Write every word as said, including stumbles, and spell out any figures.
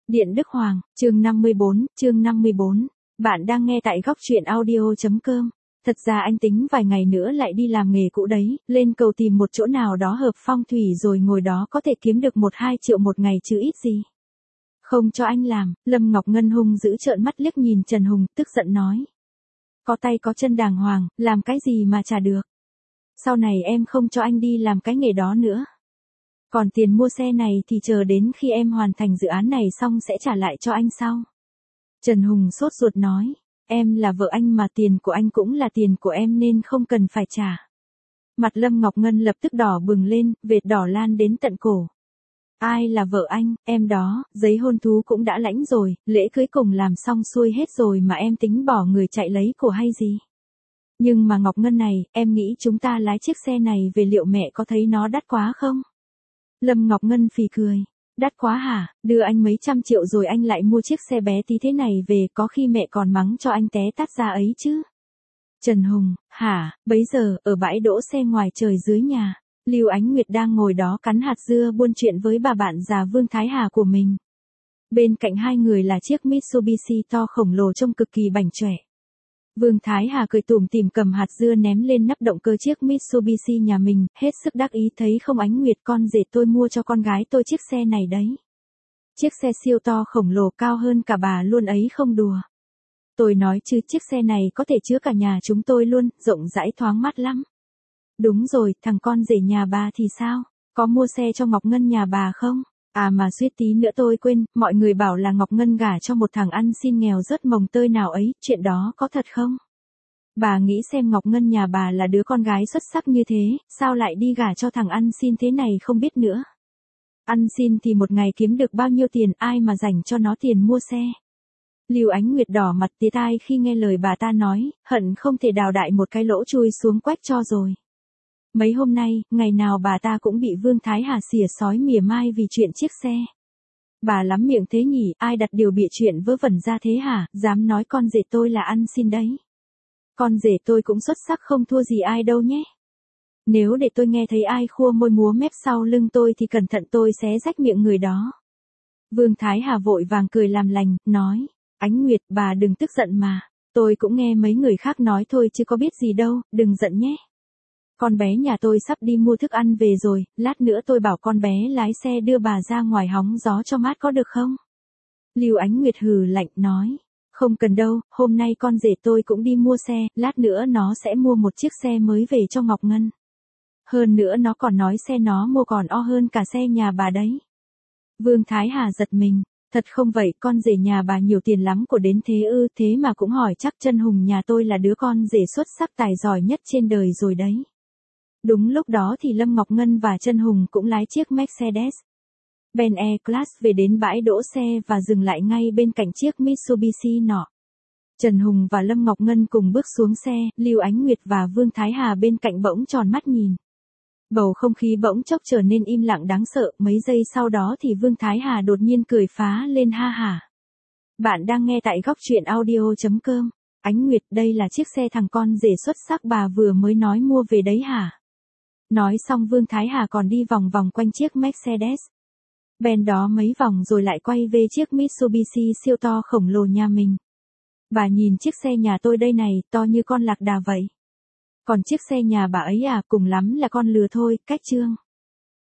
Điện Đức Hoàng, chương năm mươi bốn, chương năm mươi bốn. Bạn đang nghe tại góc truyện audio.com. Thật ra anh tính vài ngày nữa lại đi làm nghề cũ đấy, lên cầu tìm một chỗ nào đó hợp phong thủy rồi ngồi đó có thể kiếm được một hai triệu một ngày chứ ít gì. Không cho anh làm, Lâm Ngọc Ngân hung dữ trợn mắt liếc nhìn Trần Hùng, tức giận nói. Có tay có chân đàng hoàng, làm cái gì mà trả được. Sau này em không cho anh đi làm cái nghề đó nữa. Còn tiền mua xe này thì chờ đến khi em hoàn thành dự án này xong sẽ trả lại cho anh sau. Trần Hùng sốt ruột nói, em là vợ anh mà tiền của anh cũng là tiền của em nên không cần phải trả. Mặt Lâm Ngọc Ngân lập tức đỏ bừng lên, vệt đỏ lan đến tận cổ. Ai là vợ anh, em đó, giấy hôn thú cũng đã lãnh rồi, lễ cưới cùng làm xong xuôi hết rồi mà em tính bỏ người chạy lấy của hay gì? Nhưng mà Ngọc Ngân này, em nghĩ chúng ta lái chiếc xe này về liệu mẹ có thấy nó đắt quá không? Lâm Ngọc Ngân phì cười. Đắt quá hả, đưa anh mấy trăm triệu rồi anh lại mua chiếc xe bé tí thế này về, có khi mẹ còn mắng cho anh té tát ra ấy chứ. Trần Hùng, hả, bấy giờ, ở bãi đỗ xe ngoài trời dưới nhà, Lưu Ánh Nguyệt đang ngồi đó cắn hạt dưa buôn chuyện với bà bạn già Vương Thái Hà của mình. Bên cạnh hai người là chiếc Mitsubishi to khổng lồ trông cực kỳ bảnh chỏe. Vương Thái Hà cười tủm tỉm cầm hạt dưa ném lên nắp động cơ chiếc Mitsubishi nhà mình, hết sức đắc ý thấy không Ánh Nguyệt, con rể tôi mua cho con gái tôi chiếc xe này đấy. Chiếc xe siêu to khổng lồ cao hơn cả bà luôn ấy không đùa. Tôi nói chứ chiếc xe này có thể chứa cả nhà chúng tôi luôn, rộng rãi thoáng mát lắm. Đúng rồi, thằng con rể nhà bà thì sao? Có mua xe cho Ngọc Ngân nhà bà không? À mà suýt tí nữa tôi quên, mọi người bảo là Ngọc Ngân gả cho một thằng ăn xin nghèo rớt mồng tơi nào ấy, chuyện đó có thật không? Bà nghĩ xem Ngọc Ngân nhà bà là đứa con gái xuất sắc như thế, sao lại đi gả cho thằng ăn xin thế này không biết nữa. Ăn xin thì một ngày kiếm được bao nhiêu tiền, ai mà dành cho nó tiền mua xe. Lưu Ánh Nguyệt đỏ mặt tía tai khi nghe lời bà ta nói, hận không thể đào đại một cái lỗ chui xuống quách cho rồi. Mấy hôm nay, ngày nào bà ta cũng bị Vương Thái Hà xỉa sói mỉa mai vì chuyện chiếc xe. Bà lắm miệng thế nhỉ, ai đặt điều bịa chuyện vớ vẩn ra thế hả, dám nói con rể tôi là ăn xin đấy. Con rể tôi cũng xuất sắc không thua gì ai đâu nhé. Nếu để tôi nghe thấy ai khua môi múa mép sau lưng tôi thì cẩn thận tôi xé rách miệng người đó. Vương Thái Hà vội vàng cười làm lành, nói, Ánh Nguyệt bà đừng tức giận mà, tôi cũng nghe mấy người khác nói thôi chứ có biết gì đâu, đừng giận nhé. Con bé nhà tôi sắp đi mua thức ăn về rồi, lát nữa tôi bảo con bé lái xe đưa bà ra ngoài hóng gió cho mát có được không? Lưu Ánh Nguyệt hừ lạnh nói, không cần đâu, hôm nay con rể tôi cũng đi mua xe, lát nữa nó sẽ mua một chiếc xe mới về cho Ngọc Ngân. Hơn nữa nó còn nói xe nó mua còn o hơn cả xe nhà bà đấy. Vương Thái Hà giật mình, thật không vậy, con rể nhà bà nhiều tiền lắm của đến thế ư, thế mà cũng hỏi chắc Trân Hùng nhà tôi là đứa con rể xuất sắc tài giỏi nhất trên đời rồi đấy. Đúng lúc đó thì Lâm Ngọc Ngân và Trân Hùng cũng lái chiếc Mercedes Benz E-Class về đến bãi đỗ xe và dừng lại ngay bên cạnh chiếc Mitsubishi nọ. Trần Hùng và Lâm Ngọc Ngân cùng bước xuống xe, Lưu Ánh Nguyệt và Vương Thái Hà bên cạnh bỗng tròn mắt nhìn. Bầu không khí bỗng chốc trở nên im lặng đáng sợ, mấy giây sau đó thì Vương Thái Hà đột nhiên cười phá lên ha hả. Bạn đang nghe tại góc truyện audio.com. Ánh Nguyệt, đây là chiếc xe thằng con rể xuất sắc bà vừa mới nói mua về đấy hả? Nói xong Vương Thái Hà còn đi vòng vòng quanh chiếc Mercedes Benz đó mấy vòng rồi lại quay về chiếc Mitsubishi siêu to khổng lồ nhà mình. Bà nhìn chiếc xe nhà tôi đây này, to như con lạc đà vậy. Còn chiếc xe nhà bà ấy à, cùng lắm là con lừa thôi, cách trương.